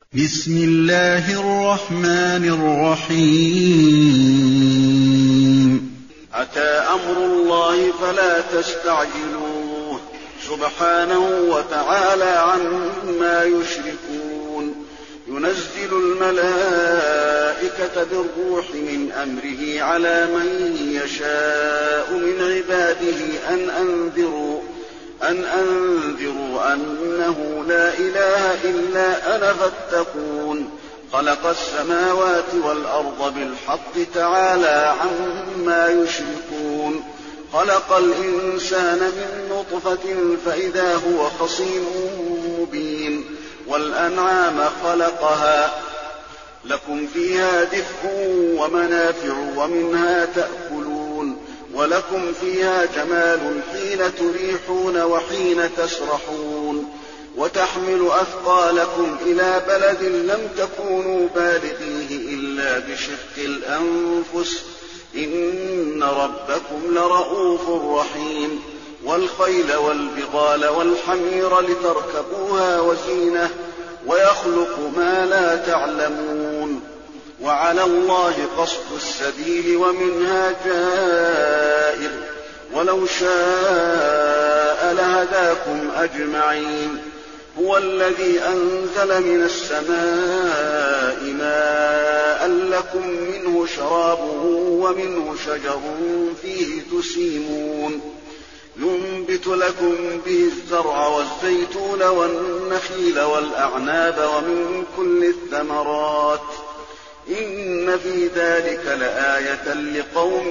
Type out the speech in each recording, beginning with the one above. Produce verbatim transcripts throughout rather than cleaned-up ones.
بسم الله الرحمن الرحيم أتى أمر الله فلا تستعجلوه سبحانه وتعالى عما يشركون ينزل الملائكة بالروح من أمره على من يشاء من عباده أن أنذروا أن أنذروا أنه لا إله إلا أنا فاتقون خلق السماوات والأرض بالحق تعالى عما يشركون خلق الإنسان من نطفة فإذا هو خصيم مبين والأنعام خلقها لكم فيها دفء ومنافع ومنها تأكلون ولكم فيها جمال حين تريحون وحين تسرحون وتحمل أثقالكم إلى بلد لم تكونوا بالغيه إلا بشق الأنفس إن ربكم لرءوف رحيم والخيل والبغال والحمير لتركبوها وزينة ويخلق ما لا تعلمون وعلى الله قصد السبيل ومنها جائر ولو شاء لهداكم أجمعين هو الذي أنزل من السماء ماء لكم منه شراب ومنه شجر فيه تسيمون ينبت لكم به الزرع والزيتون والنخيل والأعناب ومن كل الثمرات إن في ذلك لآية لقوم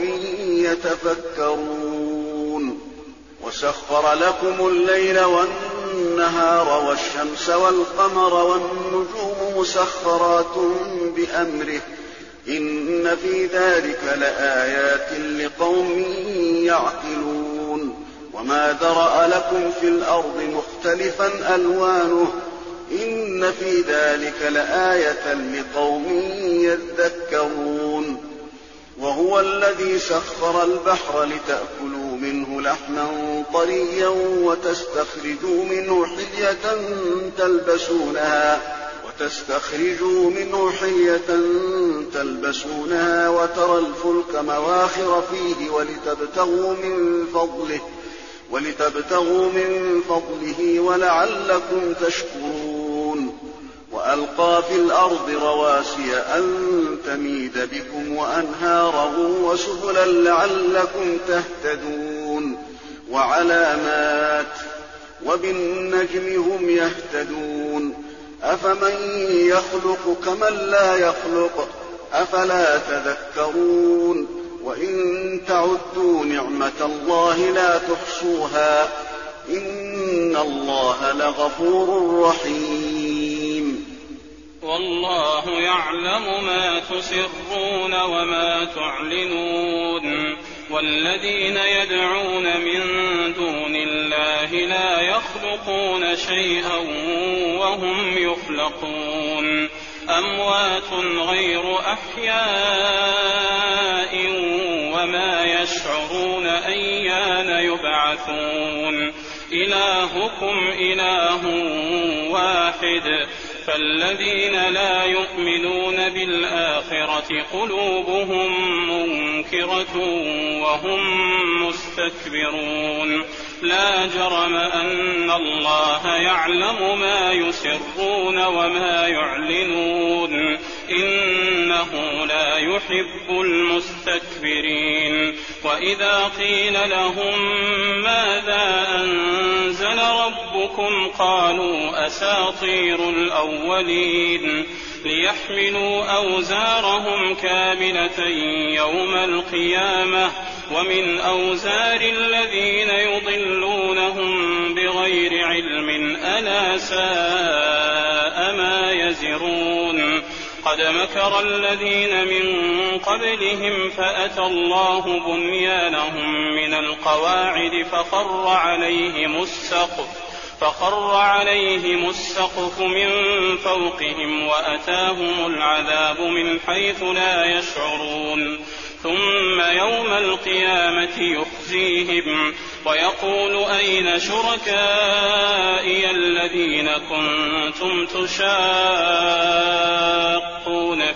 يتفكرون وسخر لكم الليل والنهار والشمس والقمر والنجوم مسخرات بأمره إن في ذلك لآيات لقوم يعقلون وما ذرأ لكم في الأرض مختلفا ألوانه إن في ذلك لآية لقوم يذكرون وهو الذي سخر البحر لتأكلوا منه لحما طريا وتستخرجوا منه حلية تلبسونها وتستخرجوا منه حلية تلبسونها وترى الفلك مواخر فيه ولتبتغوا من فضله ولتبتغوا من فضله ولعلكم تشكرون وألقى في الأرض رواسي أن تميد بكم وأنهارا وسبلا لعلكم تهتدون وعلامات وبالنجم هم يهتدون أفمن يخلق كمن لا يخلق أفلا تذكرون وإن تعدوا نعمة الله لا تحصوها إن الله لغفور رحيم والله يعلم ما تسرون وما تعلنون والذين يدعون من دون الله لا يخلقون شيئا وهم يخلقون أموات غير أحياء وما يشعرون أيان يبعثون إلهكم إله واحد فالذين لا يؤمنون بالآخرة قلوبهم منكرة وهم مستكبرون لا جرم أن الله يعلم ما يسرون وما يعلنون إنه لا يحب المستكبرين وإذا قيل لهم ماذا أنزل ربكم قالوا أساطير الأولين ليحملوا أوزارهم كاملة يوم القيامة ومن أوزار الذين يضلونهم بغير علم ألا ساء ما يزرون قد مكر الذين من قبلهم فأتى الله بنيانهم من القواعد فخر عليهم السقف فخر عليهم السقف من فوقهم وأتاهم العذاب من حيث لا يشعرون ثم يوم القيامة يخزيهم ويقول أين شركائي الذين كنتم تشاءون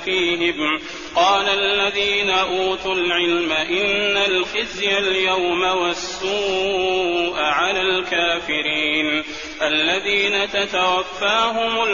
فيهم. قال الذين أوتوا العلم إن الخزي اليوم والسوء على الكافرين الذين تتوفاهم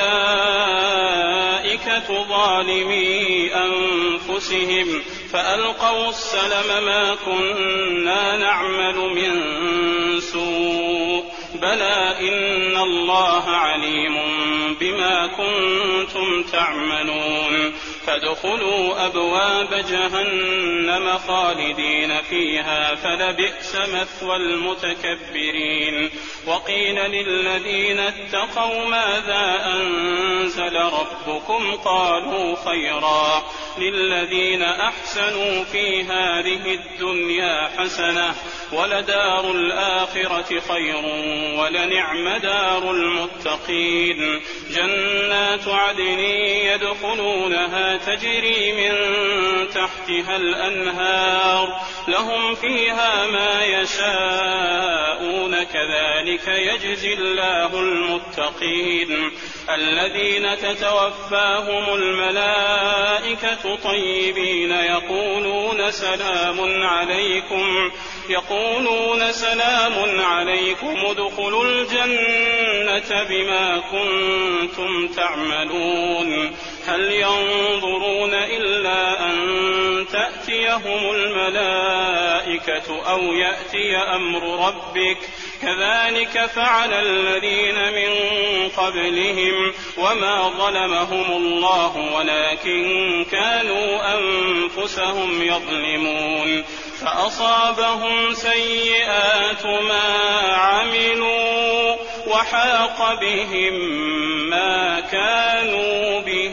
الملائكة ظالمي أنفسهم فألقوا السلم ما كنا نعمل من سوء بلى إن الله عليم بما كنتم تعملون فادخلوا أبواب جهنم خالدين فيها فلبئس مثوى المتكبرين. وقيل للذين اتقوا ماذا أنزل ربكم قالوا خيرا للذين أحسنوا في هذه الدنيا حسنة ولدار الآخرة خير ولنعم دار المتقين. جنات عدن يدخلونها تجري من تحتها الأنهار لهم فيها ما يشاءون كذلك يجزي الله المتقين. الذين تتوفاهم الملائكة طيبين يقولون سلام عليكم يقولون سلام عليكم ادخلوا الجنة بما كنتم تعملون. هل ينظرون إلا أن تأتيهم الملائكة أو يأتي أمر ربك كذلك فعل الذين من قبلهم وما ظلمهم الله ولكن كانوا أنفسهم يظلمون. فأصابهم سيئات ما عملوا وحاق بهم ما كانوا به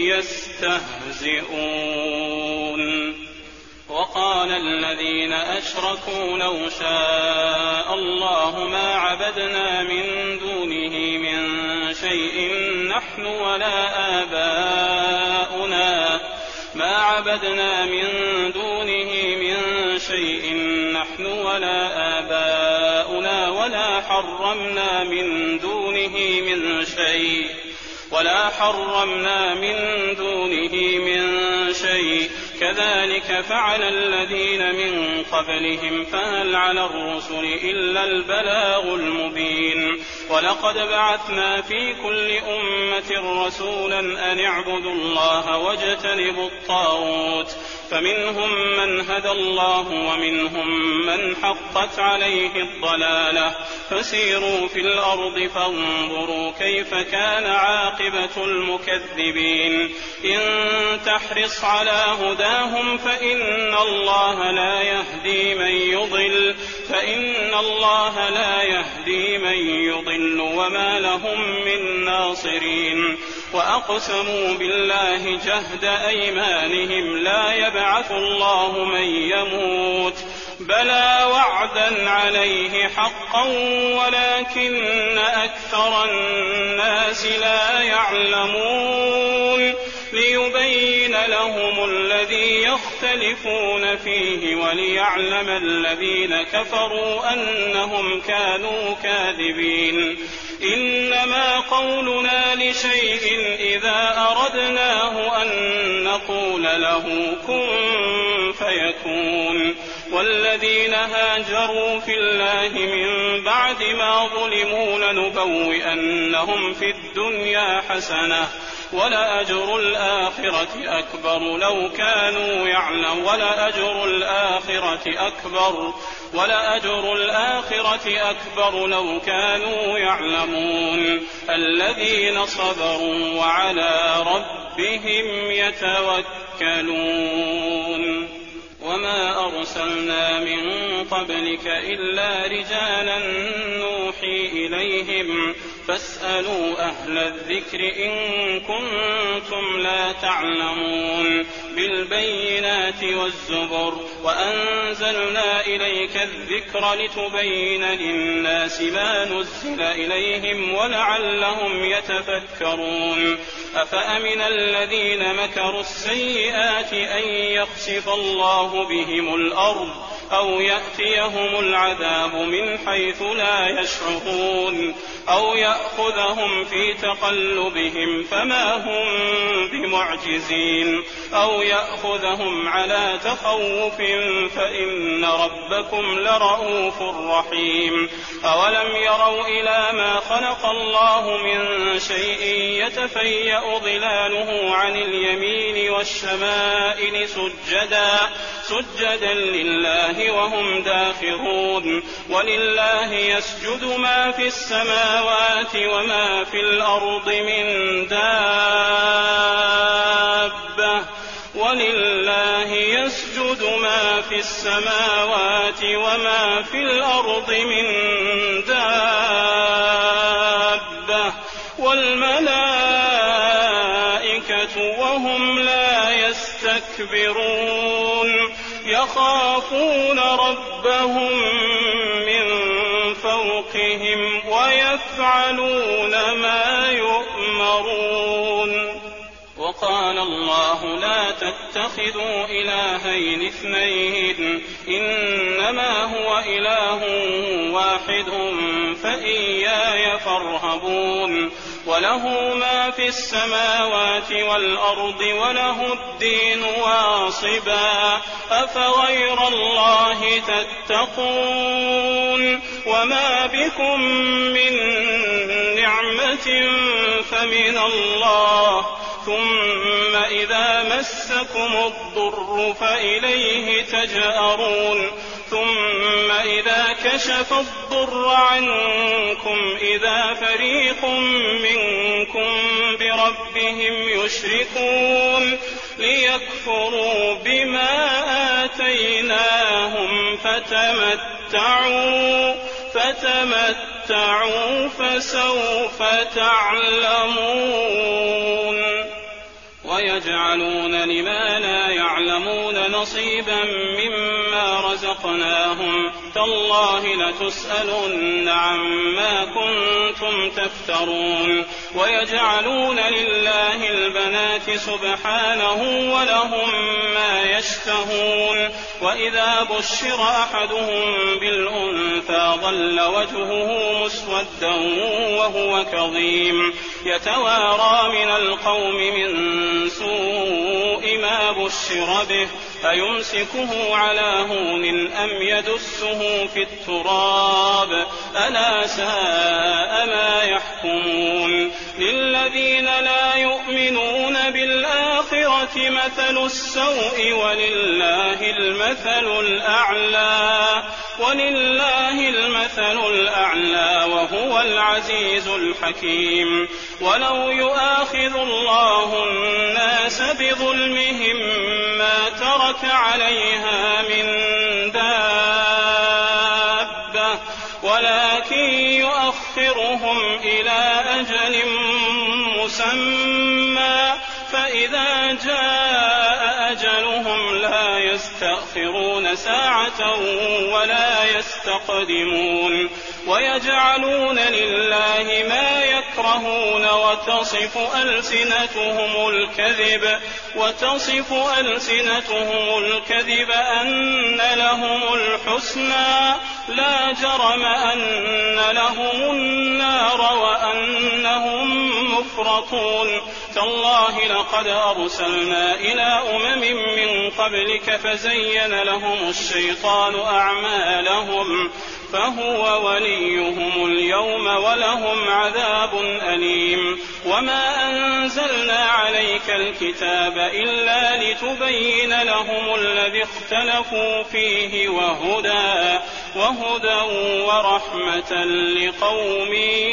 يستهزئون. وقال الذين أشركوا لو شاء الله ما عبدنا من دونه من شيء نحن ولا آباؤنا ما عبدنا من دونه من شيء نحن ولا آباؤنا ولا حرمنا من دونه من شيء ولا حرمنا من دونه من شيء كذلك فعل الذين من قبلهم فهل على الرسل إلا البلاغ المبين. ولقد بعثنا في كل أمة رسولا أن اعبدوا الله واجتنبوا الطاغوت فمنهم من هدى الله ومنهم من حقت عليه الضلالة فسيروا في الأرض فانظروا كيف كان عاقبة المكذبين. إن تحرص على هداهم فإن الله لا يهدي من يضل فإن الله لا يهدي من يضل وما لهم من ناصرين. وأقسموا بالله جهد أيمانهم لا يبعث الله من يموت بلى وعدا عليه حقا ولكن أكثر الناس لا يعلمون. ليبين لهم الذي يختلفون فيه وليعلم الذين كفروا أنهم كانوا كاذبين. إنما قولنا لشيء إذا أردناه أن نقول له كن فيكون. والذين هاجروا في الله من بعد ما ظلموا لنبوئنهم في الدنيا حسنة ولأجر الآخرة أكبر لو كانوا يعلمون ولأجر الآخرة أكبر ولأجر الآخرة أكبر لو كانوا يعلمون. الذين صبروا وعلى ربهم يتوكلون. وما أرسلنا من قبلك إلا رجالا نوحي إليهم فاسألوا أهل الذكر إن كنتم لا تعلمون. بالبينات والزبر وأنزلنا إليك الذكر لتبين للناس ما نزل إليهم ولعلهم يتفكرون. أفأمن الذين مكروا السيئات أن يخسف الله بهم الأرض أو يأتيهم العذاب من حيث لا يشعرون أو يأخذهم في تقلبهم فما هم معجزين أو يأخذهم على تخوف فإن ربكم لرءوف رحيم أولم يروا إلى ما خلق الله من شيء يتفيأ ظلاله عن اليمين والشمائل سجدا سجدا لله وهم داخرون ولله يسجد ما في السماوات وما في الأرض من دابة ولله يسجد ما في السماوات وما في الأرض من دابة والملائكة وهم لا يستكبرون يخافون ربهم من فوقهم ويفعلون ما يؤمرون. وقال الله لا تتخذوا إلهين اثنين إنما هو إله واحد فإياي فارهبون وله ما في السماوات والأرض وله الدين واصبا أفغير الله تتقون وما بكم من نعمة فمن الله ثم إذا مسكم الضر فإليه تجأرون ثم إذا كشف الضر عنكم إذا فريق منكم بربهم يشركون ليكفروا بما آتيناهم فتمتعوا فتمتعوا فسوف تعلمون. ويجعلون لما لا يعلمون نصيبا مما رزقناهم تالله لتسألن عما كنتم تفترون. ويجعلون لله البنات سبحانه ولهم ما يشتهون وإذا بشر أحدهم بالأنثى ظل وجهه مسودا وهو كظيم يتوارى من القوم من سوء ما بشر به أيمسكه على هون أم يدسه في التراب ألا ساء ما يحكمون. للذين لا يؤمنون بالآخرة مثل السوء ولله المثل الأعلى ولله المثل الأعلى وهو العزيز الحكيم. ولو يؤاخذ الله الناس بظلمهم ما ترك عليها من دابة ولكن يؤخرهم إلى أجل مسمى فإذا جاء أجلهم لا يستأخرون ساعة ولا يستقدمون. ويجعلون لله ما يكرهون وتصف ألسنتهم الكذب وتصف ألسنتهم الكذب أن لهم الحسنى لا جرم أن لهم النار وأنهم مفرطون. تالله لقد أرسلنا إلى أمم من قبلك فزين لهم الشيطان أعمالهم فهو وليهم اليوم ولهم عذاب أليم. وما أنزلنا عليك الكتاب إلا لتبين لهم الذي اختلفوا فيه وهدى وهدى ورحمة لقوم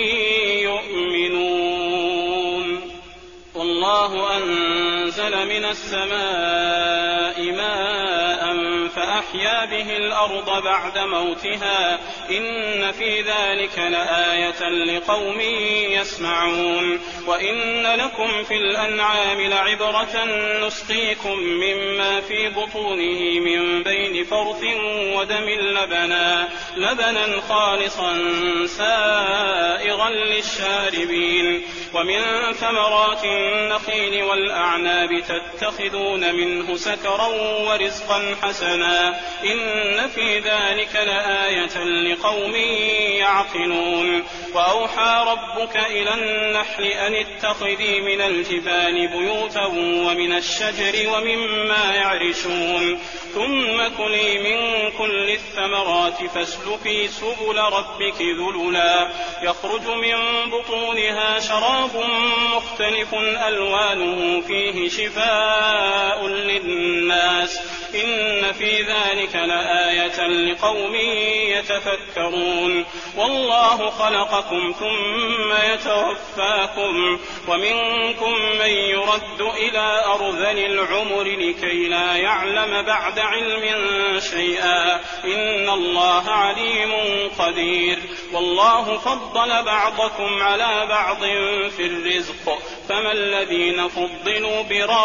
يؤمنون. والله أنزل من السماء ماء فأحيا به الأرض بعد موتها إن في ذلك لآية لقوم يسمعون. وإن لكم في الأنعام لعبرة نسقيكم مما في بطونه من بين فرث ودم لبنا لبنا خالصا سائغا للشاربين ومن ثمرات النخيل والأعناب تتخذون منه سكرا ورزقا حسنا إن في ذلك لآية لقوم يعقلون. وأوحى ربك إلى النحل أن اتخذي من الجبال بيوتا ومن الشجر ومما يعرشون ثم كلي من كل الثمرات فاسلكي سبل ربك ذللا يخرج من بطونها شراب مختلف ألوانه فيه شفاء للناس إن في ذلك لآية لقوم يتفكرون. والله خلقكم ثم يتوفاكم ومنكم من يرد إلى أرذل العمر لكي لا يعلم بعد علم شيئا إن الله عليم قدير. والله فضل بعضكم على بعض في الرزق فما الذين فضلوا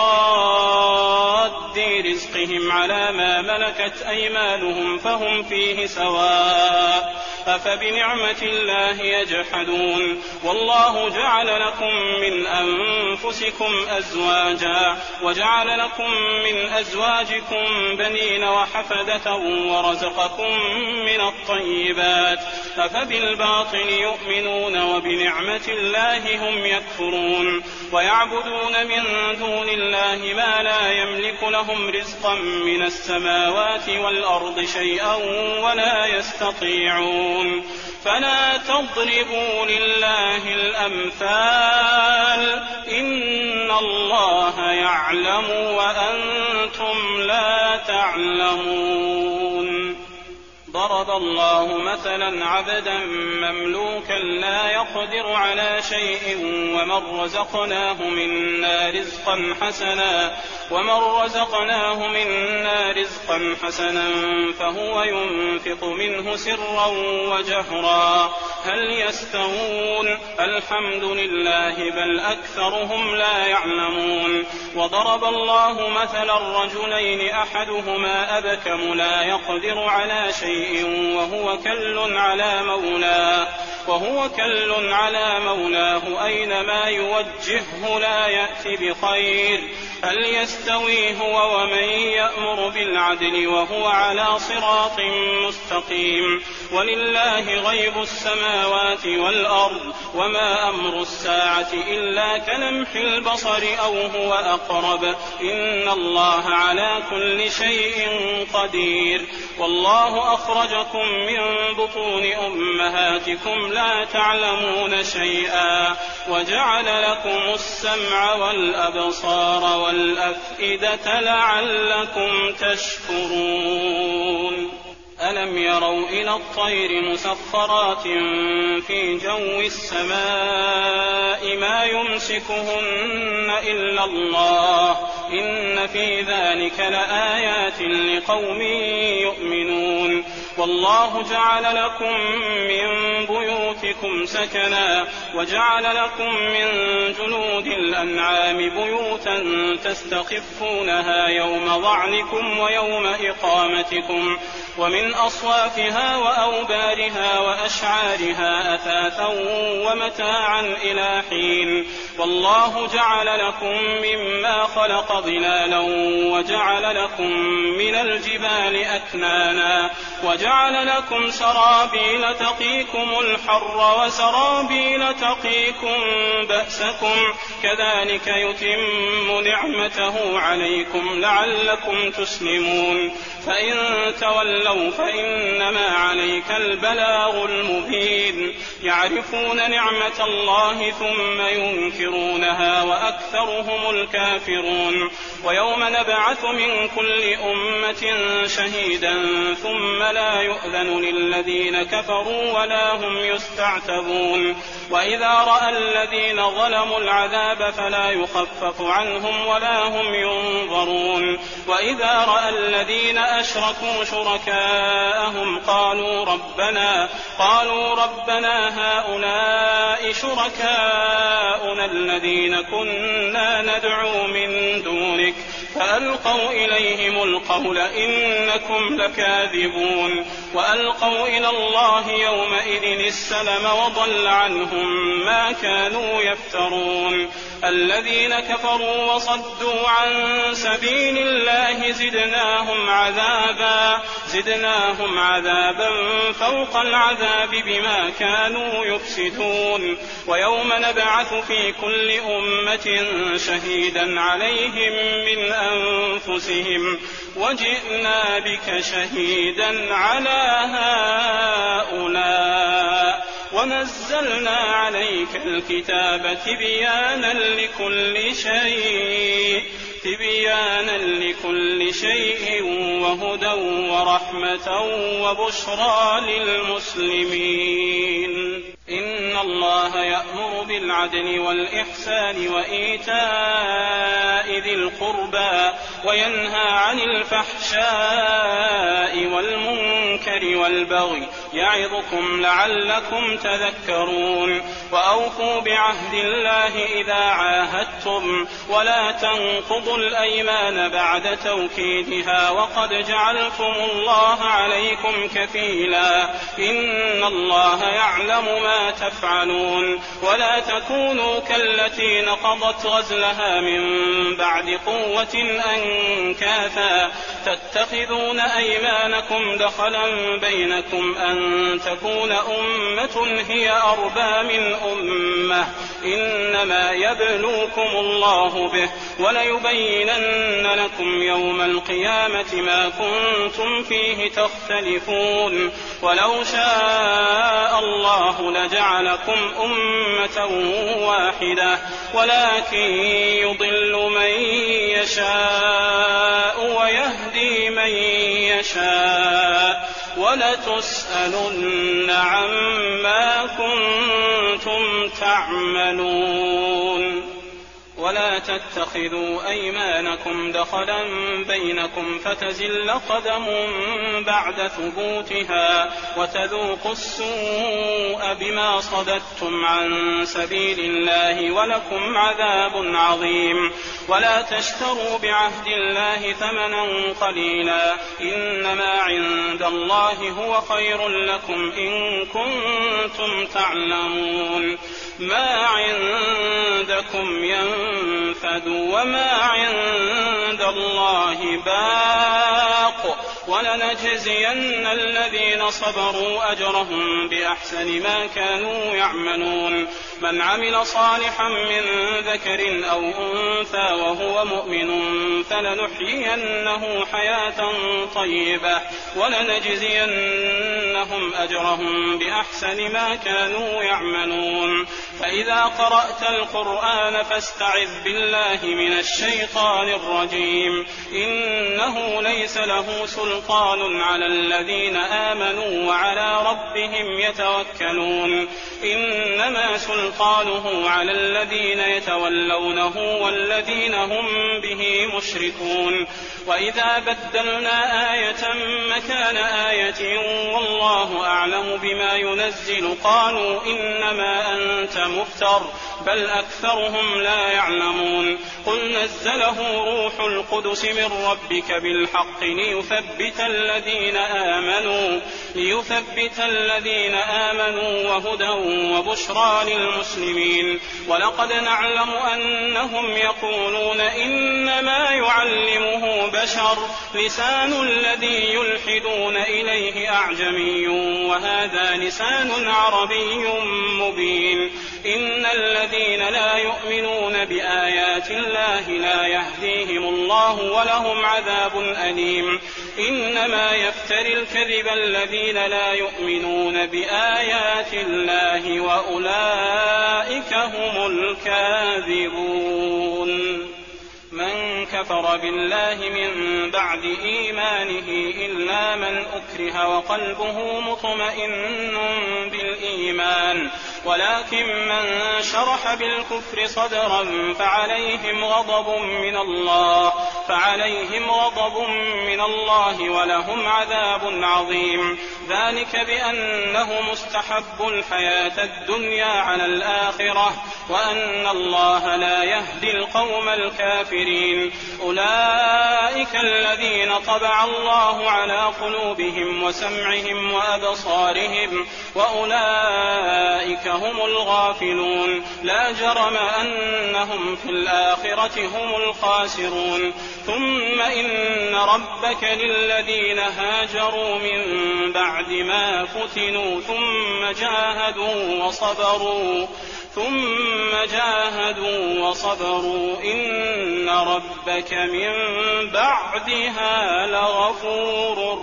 براد رزقهم على ما ملكت أيمانهم فهم فيه سواء أفبنعمة الله يجحدون. والله جعل لكم من أنفسكم أزواجا وجعل لكم من أزواجكم بنين وحفدة ورزقكم من الطيبات أفبالباطل يؤمنون وبنعمة الله هم يكفرون. ويعبدون من دون الله ما لا يملك لهم رزقا من السماوات والأرض شيئا ولا يستطيعون. فلا تضربوا لله الأمثال إن الله يعلم وأنتم لا تعلمون. ضرب الله مثلا عبدا مملوكا لا يقدر على شيء ومن رزقناه منا رزقا حسنا ومن رزقناه منا رزقا حسنا فهو ينفق منه سرا وجهرا هل يستوون الحمد لله بل أكثرهم لا يعلمون. وضرب الله مثلا رجلين أحدهما أبكم لا يقدر على شيء وهو كل على مولاه وهو كل على مولاه أينما يوجهه لا يأتي بخير هل يستوي هو ومن يأمر بالعدل وهو على صراط مستقيم. ولله غيب السماوات والأرض وما أمر الساعة إلا كلمح البصر أو هو أقرب إن الله على كل شيء قدير. والله أخرجكم من بطون أمهاتكم لا تعلمون شيئا وجعل لكم السمع والأبصار والأفئدة لعلكم تشكرون. ألم يروا إلى الطير مسخرات في جو السماء ما يمسكهن إلا الله إن في ذلك لآيات لقوم يؤمنون. والله جعل لكم من بيوتكم سكنا وجعل لكم من جلود الأنعام بيوتا تستخفونها يوم ظعنكم ويوم إقامتكم ومن أصوافها وأوبارها وأشعارها أثاثا ومتاعا إلى حين. والله جعل لكم مما خلق ظلالا وجعل لكم من الجبال أكنانا وجعل لكم سرابيل تقيكم الحر وسرابيل تقيكم بأسكم كذلك يتم نعمته عليكم لعلكم تسلمون. فإن تولوا فإنما عليك البلاغ المبين. يعرفون نعمة الله ثم ينكرونها وأكثرهم الكافرون. ويوم نبعث من كل أمة شهيدا ثم لا يؤذن للذين كفروا ولا هم يستعتبون. وإذا رأى الذين ظلموا العذاب فلا يخفف عنهم ولا هم ينظرون. وإذا رأى الذين أشركوا شركاءهم قالوا ربنا قالوا ربنا هؤلاء شركاؤنا الذين كنا ندعو من دونك فألقوا إليهم القول إنكم لكاذبون وألقوا إلى الله يومئذ السلم وضل عنهم ما كانوا يفترون الذين كفروا وصدوا عن سبيل الله زدناهم عذابا زدناهم عذابا فوق العذاب بما كانوا يفسدون ويوم نبعث في كل أمة شهيدا عليهم من أنفسهم وجئنا بك شهيدا على هؤلاء ونزلنا عليك الكتاب تبيانا لكل شيء تبيانا لكل شيء وهدى ورحمة وبشرى للمسلمين إن الله يأمر بالعدل والإحسان وإيتاء ذي القربى وينهى عن الفحشاء والمنكر والبغي يعظكم لعلكم تذكرون وأوفوا بعهد الله إذا عاهدتم ولا تنقضوا الأيمان بعد توكيدها وقد جعلتم الله عليكم كفيلا إن الله يعلم ما تفعلون ولا تكونوا كالتي نقضت غزلها من بعد قوة أنكاثا تتخذون أيمانكم دخلا بينكم أن تكون أمة هي أربى من أمة إنما يبلوكم الله به وليبينن لكم يوم القيامة ما كنتم فيه تختلفون ولو شاء الله لجعلكم أمة واحدة ولكن يضل من يشاء ويهدي من يشاء ولتسألن عما كنتم تعملون ولا تتخذوا أيمانكم دخلا بينكم فتزل قدم بعد ثبوتها وتذوقوا السوء بما صددتم عن سبيل الله ولكم عذاب عظيم ولا تشتروا بعهد الله ثمنا قليلا إنما عند الله هو خير لكم إن كنتم تعلمون ما عندكم ينفد وما عند الله باق ولنجزين الذين صبروا أجرهم بأحسن ما كانوا يعملون من عمل صالحا من ذكر أو أنثى وهو مؤمن فلنحيينه حياة طيبة ولنجزينهم أجرهم بأحسن ما كانوا يعملون فإذا قرأت القرآن فاستعذ بالله من الشيطان الرجيم إنه ليس له سلطان على الذين آمنوا وعلى ربهم يتوكلون إنما سلطانه على الذين يتولونه والذين هم به مشركون وإذا بدلنا آية مكان آية والله أعلم بما ينزل قالوا إنما أنت مفتر بل أكثرهم لا يعلمون قل نزله روح القدس من ربك بالحق ليثبت الذين آمنوا ليثبت الذين آمنوا وهدى وبشرى للمسلمين ولقد نعلم أنهم يقولون إنما يعلمه بشر لسان الذي يلحدون إليه أعجمي وهذا لسان عربي مبين إن الذين لا يؤمنون بآيات الله لا يهديهم الله ولهم عذاب أليم إنما يفتري الكذب الذين لا يؤمنون بآيات الله وأولئك هم الكاذبون من كفر بالله من بعد إيمانه إلا من أكره وقلبه مطمئن بالإيمان ولكن من شرح بالكفر صدرا فعليهم غضب من الله فعليهم غضب من الله ولهم عذاب عظيم ذلك بأنه مستحب الحياة الدنيا على الآخرة وأن الله لا يهدي القوم الكافرين. أولئك الذين طبع الله على قلوبهم وسمعهم وأبصارهم وأولئك هم الغافلون. لا جرم أنهم في الآخرة هم الخاسرون. ثم إن ربك للذين هاجروا من بعد ما فتنوا ثم جاهدوا وصبروا ثم جاهدوا وصبروا إن ربك من بعدها لغفور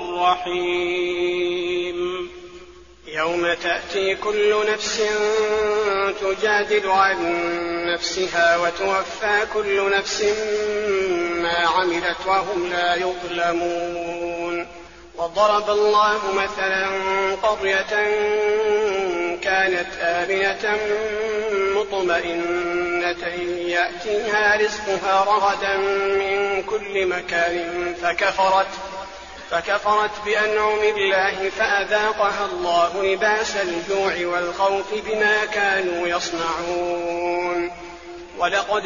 رحيم. يوم تأتي كل نفس تجادل عن نفسها وتوفى كل نفس ما عملت وهم لا يظلمون. وضرب الله مثلا قرية كانت آمنة مطمئنة يأتيها رزقها رغدا من كل مكان فكفرت فكفرت بأنعم الله فأذاقها الله لباس الجوع والخوف بما كانوا يصنعون. ولقد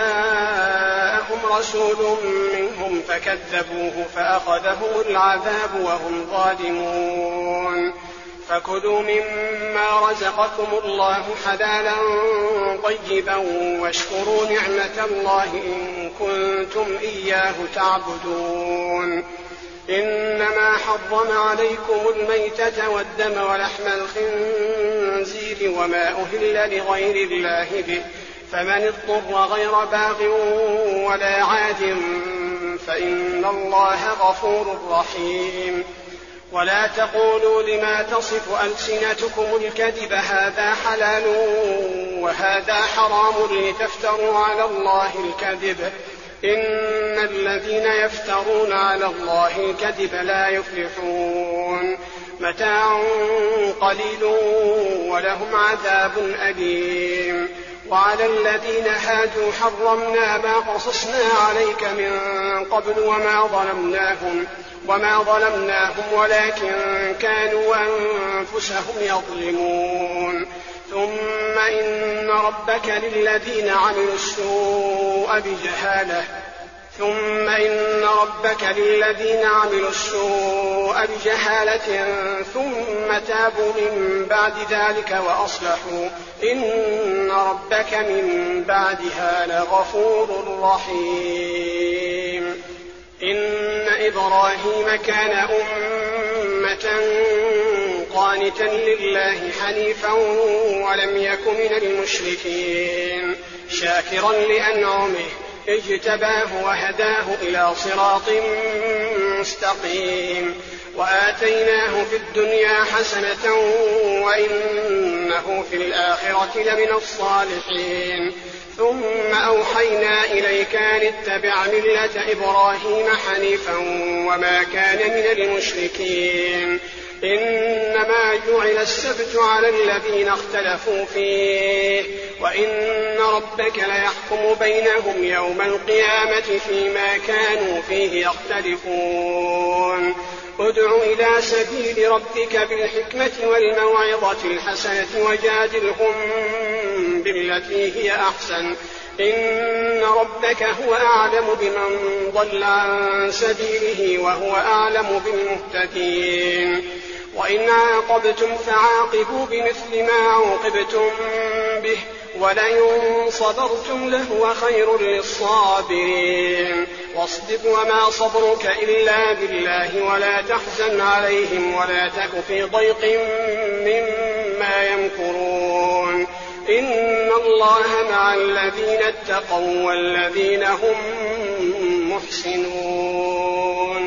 جاءهم رسول منهم فكذبوه فأخذهم العذاب وهم ظالمون. فكلوا مما رزقكم الله حلالا طيبا واشكروا نعمة الله إن كنتم إياه تعبدون. إنما حرم عليكم الميتة والدم ولحم الخنزير وما أهل لغير الله به فمن اضطر غير باغ ولا عاد فإن الله غفور رحيم. ولا تقولوا لما تصف ألسنتكم الكذب هذا حلال وهذا حرام لتفتروا على الله الكذب إن الذين يفترون على الله الكذب لا يفلحون. متاع قليل ولهم عذاب أليم. وعلى الذين هادوا حرمنا ما قصصنا عليك من قبل وما ظلمناهم وما ظلمناهم ولكن كانوا أنفسهم يظلمون. ثم إن ربك للذين عملوا السوء بجهالة ثم إن ربك للذين عملوا السوء بجهالة ثم تابوا من بعد ذلك وأصلحوا إن ربك من بعدها لغفور رحيم. إن إبراهيم كان أمة قانتا لله حنيفا ولم يك من المشركين شاكرا لأنعمه اجتباه وهداه إلى صراط مستقيم. وآتيناه في الدنيا حسنة وإنه في الآخرة لمن الصالحين. ثم أوحينا إليك أن اتبع ملة إبراهيم حنيفا وما كان من المشركين. إنما جعل السبت على الذين اختلفوا فيه وإن ربك ليحكم بينهم يوم القيامة فيما كانوا فيه يختلفون. ادع إلى سبيل ربك بالحكمة والموعظة الحسنة وجادلهم بالتي هي أحسن إن ربك هو أعلم بمن ضل عن سبيله وهو أعلم بالمهتدين. وإن عاقبتم فعاقبوا بمثل ما عوقبتم به ولئن صبرتم لهو خير للصابرين. واصبر وما صبرك إلا بالله ولا تحزن عليهم ولا تك في ضيق مما يمكرون. إن الله مع الذين اتقوا والذين هم محسنون.